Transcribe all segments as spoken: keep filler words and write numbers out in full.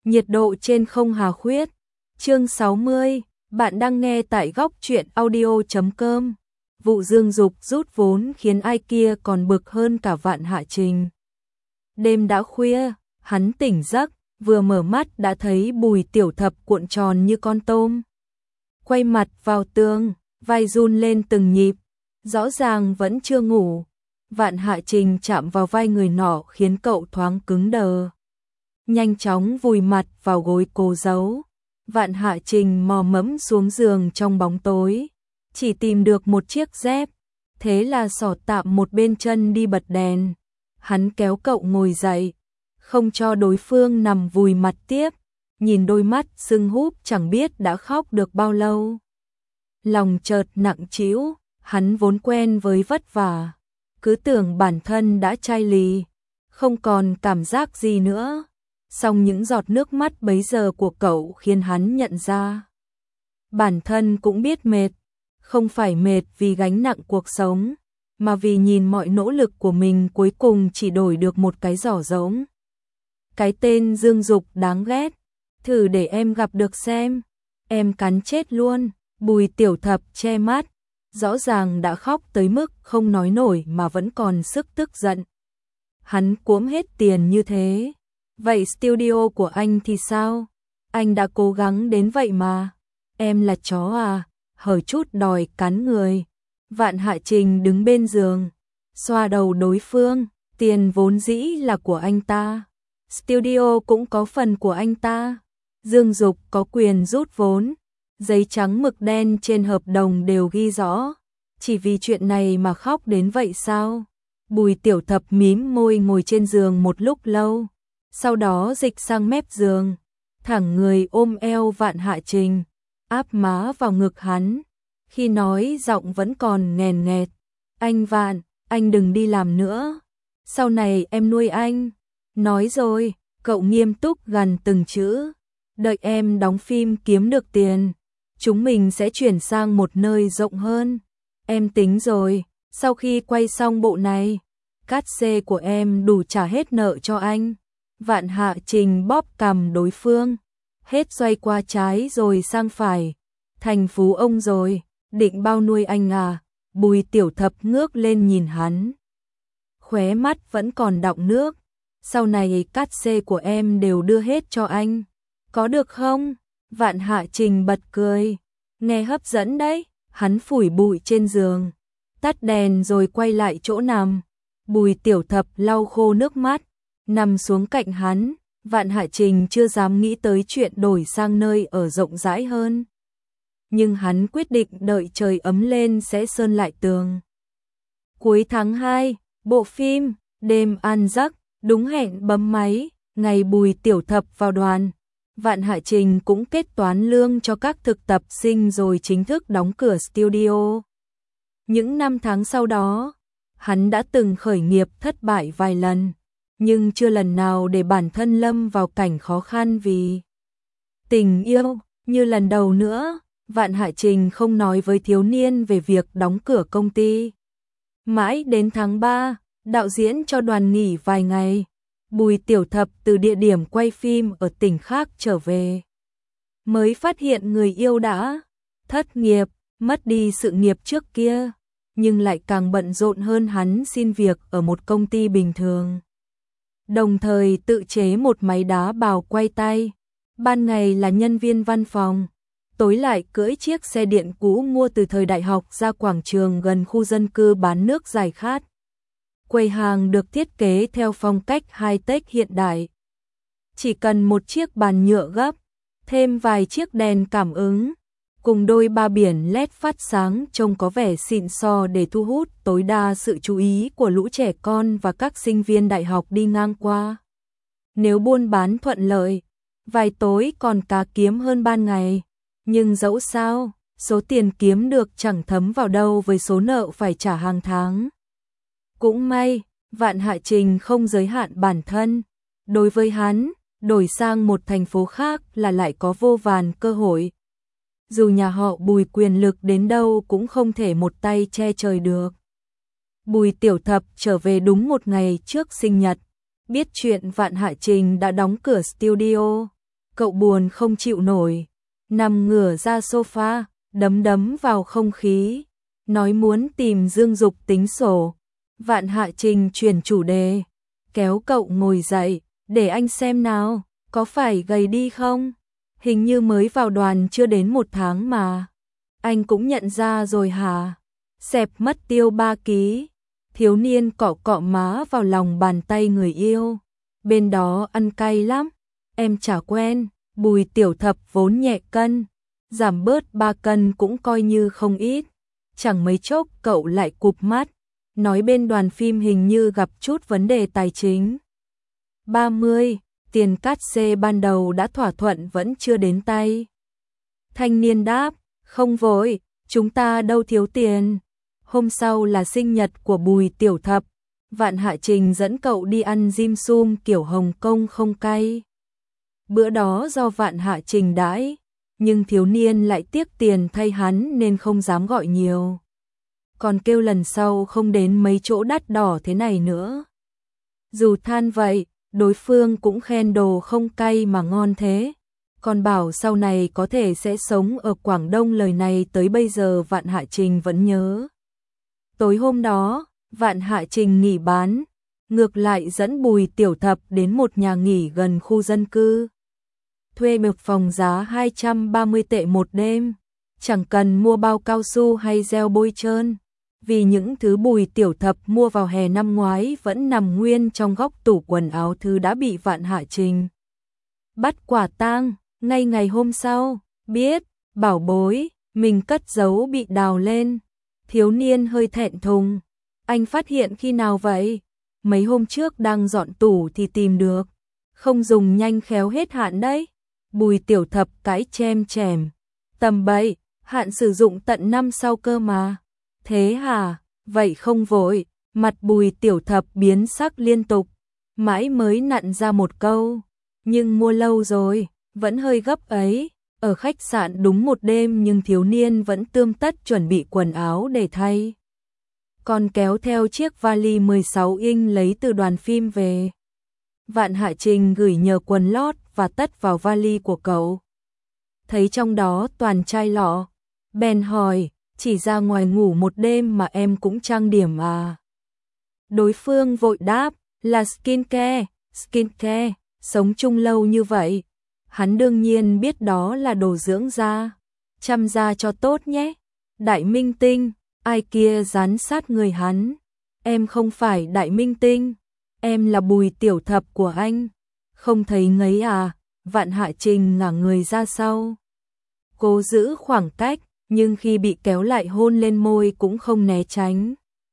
Nhiệt độ trên không hà khuyết. Chương sáu mươi, bạn đang nghe tại góc truyện audio chấm com. Vụ Dương Dục rút vốn khiến ai kia còn bực hơn cả Vạn Hạ Trình. Đêm đã khuya, hắn tỉnh giấc, vừa mở mắt đã thấy Bùi Tiểu Thập cuộn tròn như con tôm. Quay mặt vào tường, vai run lên từng nhịp, rõ ràng vẫn chưa ngủ. Vạn Hạ Trình chạm vào vai người nọ khiến cậu thoáng cứng đờ. Nhanh chóng vùi mặt vào gối cô giấu. Vạn Hạ Trình mò mẫm xuống giường trong bóng tối, chỉ tìm được một chiếc dép, thế là xỏ tạm một bên chân đi bật đèn. Hắn kéo cậu ngồi dậy, không cho đối phương nằm vùi mặt tiếp, nhìn đôi mắt sưng húp chẳng biết đã khóc được bao lâu. Lòng chợt nặng trĩu, hắn vốn quen với vất vả, cứ tưởng bản thân đã chai lì, không còn cảm giác gì nữa. Song những giọt nước mắt bấy giờ của cậu khiến hắn nhận ra bản thân cũng biết mệt, không phải mệt vì gánh nặng cuộc sống, mà vì nhìn mọi nỗ lực của mình cuối cùng chỉ đổi được một cái giỏ rỗng. Cái tên Dương Dục đáng ghét, thử để em gặp được xem, em cắn chết luôn. Bùi Tiểu Thập che mắt, rõ ràng đã khóc tới mức không nói nổi mà vẫn còn sức tức giận. Hắn cuỗm hết tiền như thế, vậy studio của anh thì sao? Anh đã cố gắng đến vậy mà. Em là chó à? Hở chút đòi cắn người. Vạn Hạ Trình đứng bên giường, xoa đầu đối phương. Tiền vốn dĩ là của anh ta, studio cũng có phần của anh ta. Dương Dục có quyền rút vốn, giấy trắng mực đen trên hợp đồng đều ghi rõ. Chỉ vì chuyện này mà khóc đến vậy sao? Bùi Tiểu Thập mím môi ngồi trên giường một lúc lâu, sau đó dịch sang mép giường, thẳng người ôm eo Vạn Hạ Trình, áp má vào ngực hắn. Khi nói giọng vẫn còn nghèn nghẹt. Anh Vạn, anh đừng đi làm nữa. Sau này em nuôi anh. Nói rồi, cậu nghiêm túc gằn từng chữ. Đợi em đóng phim kiếm được tiền, chúng mình sẽ chuyển sang một nơi rộng hơn. Em tính rồi, sau khi quay xong bộ này, cát xê của em đủ trả hết nợ cho anh. Vạn Hạ Trình bóp cằm đối phương, hết xoay qua trái rồi sang phải. Thành phú ông rồi, định bao nuôi anh à? Bùi Tiểu Thập ngước lên nhìn hắn, khóe mắt vẫn còn đọng nước. Sau này cát xê của em đều đưa hết cho anh, có được không? Vạn Hạ Trình bật cười, nghe hấp dẫn đấy. Hắn phủi bụi trên giường, tắt đèn rồi quay lại chỗ nằm. Bùi Tiểu Thập lau khô nước mắt, nằm xuống cạnh hắn. Vạn Hạ Trình chưa dám nghĩ tới chuyện đổi sang nơi ở rộng rãi hơn, nhưng hắn quyết định đợi trời ấm lên sẽ sơn lại tường. Cuối tháng hai, bộ phim Đêm An Giấc đúng hẹn bấm máy. Ngày Bùi Tiểu Thập vào đoàn, Vạn Hạ Trình cũng kết toán lương cho các thực tập sinh rồi chính thức đóng cửa studio. Những năm tháng sau đó, hắn đã từng khởi nghiệp thất bại vài lần, nhưng chưa lần nào để bản thân lâm vào cảnh khó khăn vì tình yêu. Như lần đầu nữa, Vạn Hạ Trình không nói với thiếu niên về việc đóng cửa công ty. Mãi đến tháng ba, đạo diễn cho đoàn nghỉ vài ngày. Bùi Tiểu Thập từ địa điểm quay phim ở tỉnh khác trở về, mới phát hiện người yêu đã thất nghiệp, mất đi sự nghiệp trước kia, nhưng lại càng bận rộn hơn hắn xin việc ở một công ty bình thường. Đồng thời tự chế một máy đá bào quay tay, ban ngày là nhân viên văn phòng, tối lại cưỡi chiếc xe điện cũ mua từ thời đại học ra quảng trường gần khu dân cư bán nước giải khát. Quầy hàng được thiết kế theo phong cách high-tech hiện đại. Chỉ cần một chiếc bàn nhựa gấp, thêm vài chiếc đèn cảm ứng, cùng đôi ba biển led phát sáng trông có vẻ xịn sò để thu hút tối đa sự chú ý của lũ trẻ con và các sinh viên đại học đi ngang qua. Nếu buôn bán thuận lợi, vài tối còn cá kiếm hơn ban ngày. Nhưng dẫu sao, số tiền kiếm được chẳng thấm vào đâu với số nợ phải trả hàng tháng. Cũng may, Vạn Hạ Trình không giới hạn bản thân. Đối với hắn, đổi sang một thành phố khác là lại có vô vàn cơ hội. Dù nhà họ Bùi quyền lực đến đâu cũng không thể một tay che trời được. Bùi Tiểu Thập trở về đúng một ngày trước sinh nhật. Biết chuyện Vạn Hạ Trình đã đóng cửa studio, Cậu buồn không chịu nổi, nằm ngửa ra sofa, đấm đấm vào không khí, nói muốn tìm Dương Dục tính sổ. Vạn Hạ Trình chuyển chủ đề, kéo cậu ngồi dậy, để anh xem nào, có phải gầy đi không? Hình như mới vào đoàn chưa đến một tháng mà. Anh cũng nhận ra rồi hả? Xẹp mất tiêu ba ký. Thiếu niên cọ cọ má vào lòng bàn tay người yêu. Bên đó ăn cay lắm. Em chả quen. Bùi Tiểu Thập vốn nhẹ cân, giảm bớt ba cân cũng coi như không ít. Chẳng mấy chốc cậu lại cụp mắt, nói bên đoàn phim hình như gặp chút vấn đề tài chính. ba mươi, tiền cát xê ban đầu đã thỏa thuận vẫn chưa đến tay. Thanh niên đáp, không vội, chúng ta đâu thiếu tiền. Hôm sau là sinh nhật của Bùi Tiểu Thập, Vạn Hạ Trình dẫn cậu đi ăn dim sum kiểu Hồng Kông không cay. Bữa đó do Vạn Hạ Trình đãi, nhưng thiếu niên lại tiếc tiền thay hắn nên không dám gọi nhiều. Còn kêu lần sau không đến mấy chỗ đắt đỏ thế này nữa. Dù than vậy, đối phương cũng khen đồ không cay mà ngon thế. Còn bảo sau này có thể sẽ sống ở Quảng Đông, lời này tới bây giờ Vạn Hạ Trình vẫn nhớ. Tối hôm đó, Vạn Hạ Trình nghỉ bán, ngược lại dẫn Bùi Tiểu Thập đến một nhà nghỉ gần khu dân cư. Thuê một phòng giá hai trăm ba mươi tệ một đêm, chẳng cần mua bao cao su hay gel bôi trơn, vì những thứ Bùi Tiểu Thập mua vào hè năm ngoái vẫn nằm nguyên trong góc tủ quần áo, thứ đã bị Vạn Hạ Trình bắt quả tang. Ngay ngày hôm sau, biết, bảo bối, mình cất giấu bị đào lên. Thiếu niên hơi thẹn thùng. Anh phát hiện khi nào vậy? Mấy hôm trước đang dọn tủ thì tìm được. Không dùng nhanh khéo hết hạn đấy. Bùi Tiểu Thập cái chem chèm. Tầm bậy, hạn sử dụng tận năm sau cơ mà. Thế hả? Vậy không vội. Mặt Bùi Tiểu Thập biến sắc liên tục. Mãi mới nặn ra một câu. Nhưng mua lâu rồi, vẫn hơi gấp ấy. Ở khách sạn đúng một đêm nhưng thiếu niên vẫn tươm tất chuẩn bị quần áo để thay. Còn kéo theo chiếc vali mười sáu inch lấy từ đoàn phim về. Vạn Hạ Trình gửi nhờ quần lót và tất vào vali của cậu. Thấy trong đó toàn chai lọ. Bèn hỏi, chỉ ra ngoài ngủ một đêm mà em cũng trang điểm à? Đối phương vội đáp, là skincare, skincare, sống chung lâu như vậy. Hắn đương nhiên biết đó là đồ dưỡng da. Chăm da cho tốt nhé. Đại minh tinh, ai kia dán sát người hắn. Em không phải đại minh tinh, em là Bùi Tiểu Thập của anh. Không thấy ngấy à? Vạn Hạ Trình ngả người ra sau. Cố giữ khoảng cách, nhưng khi bị kéo lại hôn lên môi cũng không né tránh.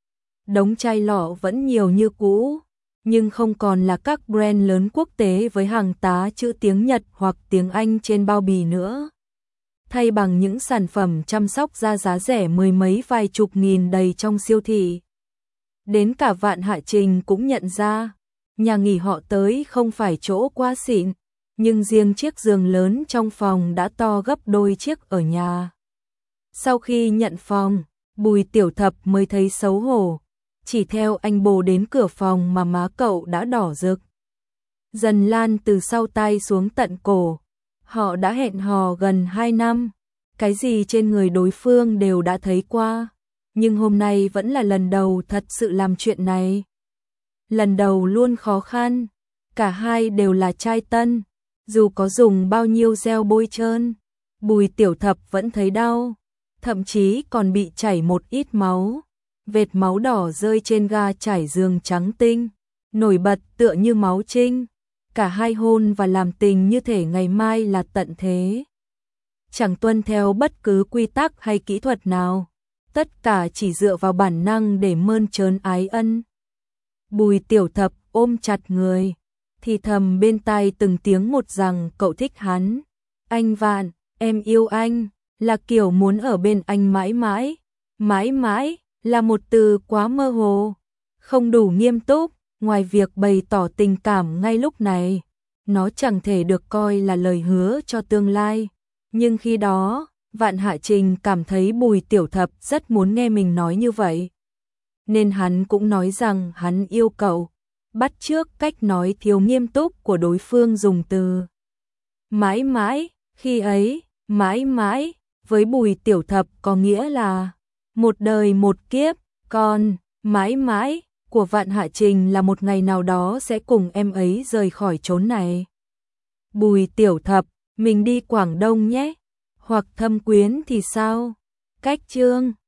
Đống chai lọ vẫn nhiều như cũ, nhưng không còn là các brand lớn quốc tế với hàng tá chữ tiếng Nhật hoặc tiếng Anh trên bao bì nữa. Thay bằng những sản phẩm chăm sóc da giá rẻ mười mấy vài chục nghìn đầy trong siêu thị. Đến cả Vạn Hạ Trình cũng nhận ra, nhà nghỉ họ tới không phải chỗ quá xịn, nhưng riêng chiếc giường lớn trong phòng đã to gấp đôi chiếc ở nhà. Sau khi nhận phòng, Bùi Tiểu Thập mới thấy xấu hổ. Chỉ theo anh bồ đến cửa phòng mà má cậu đã đỏ rực. Dần lan từ sau tai xuống tận cổ. Họ đã hẹn hò gần hai năm. Cái gì trên người đối phương đều đã thấy qua. Nhưng hôm nay vẫn là lần đầu thật sự làm chuyện này. Lần đầu luôn khó khăn. Cả hai đều là trai tân. Dù có dùng bao nhiêu gel bôi trơn, Bùi Tiểu Thập vẫn thấy đau. Thậm chí còn bị chảy một ít máu. Vệt máu đỏ rơi trên ga trải giường trắng tinh, nổi bật tựa như máu trinh. Cả hai hôn và làm tình như thể ngày mai là tận thế. Chẳng tuân theo bất cứ quy tắc hay kỹ thuật nào. Tất cả chỉ dựa vào bản năng để mơn trớn ái ân. Bùi Tiểu Thập ôm chặt người, thì thầm bên tai từng tiếng một rằng cậu thích hắn. Anh Vạn, em yêu anh, là kiểu muốn ở bên anh mãi mãi. Mãi mãi là một từ quá mơ hồ, không đủ nghiêm túc. Ngoài việc bày tỏ tình cảm ngay lúc này, nó chẳng thể được coi là lời hứa cho tương lai. Nhưng khi đó, Vạn Hạ Trình cảm thấy Bùi Tiểu Thập rất muốn nghe mình nói như vậy. Nên hắn cũng nói rằng hắn yêu cậu, bắt chước cách nói thiếu nghiêm túc của đối phương dùng từ mãi mãi, khi ấy, mãi mãi, với Bùi Tiểu Thập có nghĩa là một đời một kiếp, còn mãi mãi của Vạn Hạ Trình là một ngày nào đó sẽ cùng em ấy rời khỏi chốn này. Bùi Tiểu Thập, mình đi Quảng Đông nhé, hoặc Thâm Quyến thì sao? Cách chương